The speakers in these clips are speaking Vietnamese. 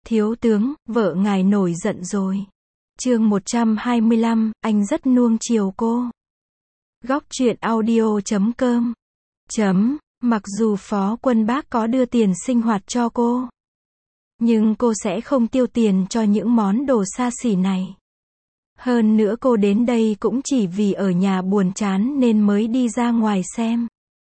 Thiếu tướng, vợ ngài nổi giận rồi. Chương 125, anh rất nuông chiều cô. Góc truyện audio.com. Mặc dù Phó Quân Bác có đưa tiền sinh hoạt cho cô, nhưng cô sẽ không tiêu tiền cho những món đồ xa xỉ này. Hơn nữa cô đến đây cũng chỉ vì ở nhà buồn chán nên mới đi ra ngoài xem.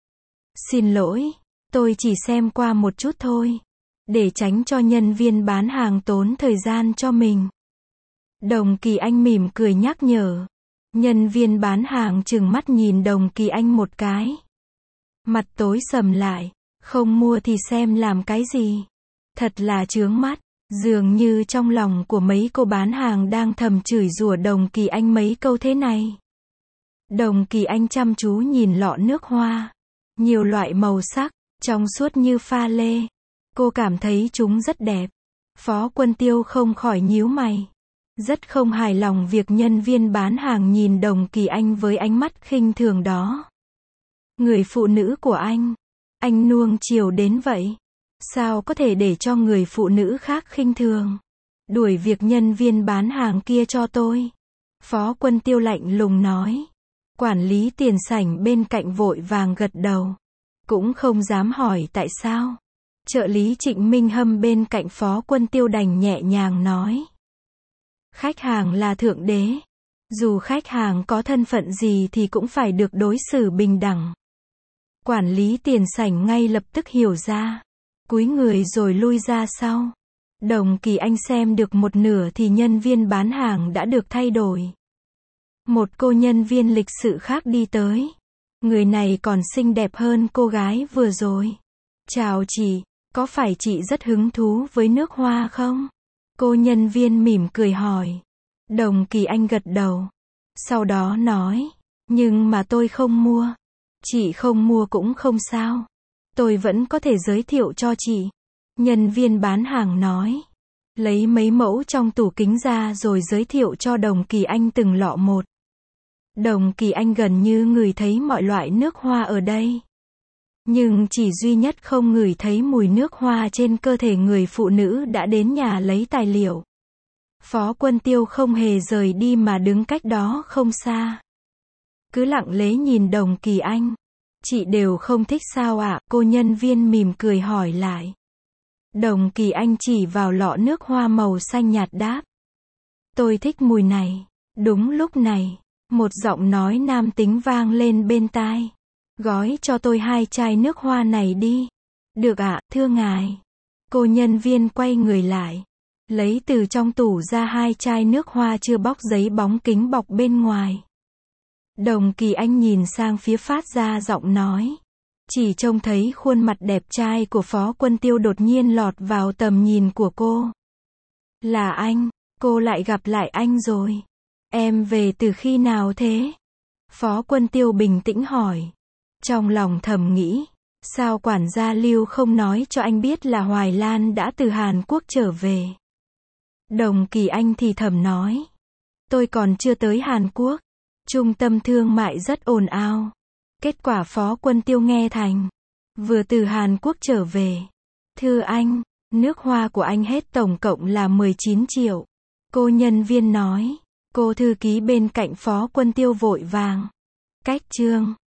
Xin lỗi, tôi chỉ xem qua một chút thôi, để tránh cho nhân viên bán hàng tốn thời gian cho mình. Đồng Kỳ Anh mỉm cười nhắc nhở. Nhân viên bán hàng trừng mắt nhìn Đồng Kỳ Anh một cái. Mặt tối sầm lại, không mua thì xem làm cái gì. Thật là chướng mắt, dường như trong lòng của mấy cô bán hàng đang thầm chửi rủa Đồng Kỳ Anh mấy câu thế này. Đồng Kỳ Anh chăm chú nhìn lọ nước hoa, nhiều loại màu sắc, trong suốt như pha lê. Cô cảm thấy chúng rất đẹp. Phó Quân Tiêu không khỏi nhíu mày. Rất không hài lòng việc nhân viên bán hàng nhìn Đồng Kỳ Anh với ánh mắt khinh thường đó. Người phụ nữ của anh nuông chiều đến vậy. Sao có thể để cho người phụ nữ khác khinh thường? Đuổi việc nhân viên bán hàng kia cho tôi. Phó Quân Tiêu lạnh lùng nói. Quản lý tiền sảnh bên cạnh vội vàng gật đầu. Cũng không dám hỏi tại sao. Trợ lý Trịnh Minh Hâm bên cạnh Phó Quân Tiêu đành nhẹ nhàng nói. Khách hàng là thượng đế. Dù khách hàng có thân phận gì thì cũng phải được đối xử bình đẳng. Quản lý tiền sảnh ngay lập tức hiểu ra. Cúi người rồi lui ra sau. Đồng Kỳ Anh xem được một nửa thì nhân viên bán hàng đã được thay đổi. Một cô nhân viên lịch sự khác đi tới. Người này còn xinh đẹp hơn cô gái vừa rồi. Chào chị, có phải chị rất hứng thú với nước hoa không? Cô nhân viên mỉm cười hỏi. Đồng Kỳ Anh gật đầu. Sau đó nói. Nhưng mà tôi không mua. Chị không mua cũng không sao. Tôi vẫn có thể giới thiệu cho chị. Nhân viên bán hàng nói. Lấy mấy mẫu trong tủ kính ra rồi giới thiệu cho Đồng Kỳ Anh từng lọ một. Đồng Kỳ Anh gần như ngửi thấy mọi loại nước hoa ở đây. Nhưng chỉ duy nhất không ngửi thấy mùi nước hoa trên cơ thể người phụ nữ đã đến nhà lấy tài liệu. Phó Quân Tiêu không hề rời đi mà đứng cách đó không xa. Cứ lặng lẽ nhìn Đồng Kỳ Anh. Chị đều không thích sao ạ? Cô nhân viên mỉm cười hỏi lại. Đồng Kỳ Anh chỉ vào lọ nước hoa màu xanh nhạt đáp. Tôi thích mùi này. Đúng lúc này, một giọng nói nam tính vang lên bên tai. Gói cho tôi 2 chai nước hoa này đi. Được ạ, thưa ngài. Cô nhân viên quay người lại. Lấy từ trong tủ ra 2 chai nước hoa chưa bóc giấy bóng kính bọc bên ngoài. Đồng Kỳ Anh nhìn sang phía phát ra giọng nói. Chỉ trông thấy khuôn mặt đẹp trai của Phó Quân Tiêu đột nhiên lọt vào tầm nhìn của cô. Là anh, cô lại gặp lại anh rồi. Em về từ khi nào thế? Phó Quân Tiêu bình tĩnh hỏi. Trong lòng thầm nghĩ, sao quản gia Lưu không nói cho anh biết là Hoài Lan đã từ Hàn Quốc trở về. Đồng Kỳ Anh thì thầm nói. Tôi còn chưa tới Hàn Quốc. Trung tâm thương mại rất ồn ào. Kết quả Phó Quân Tiêu nghe thành. Vừa từ Hàn Quốc trở về. Thưa anh, nước hoa của anh hết tổng cộng là 19 triệu. Cô nhân viên nói. Cô thư ký bên cạnh Phó Quân Tiêu vội vàng. Cách chương.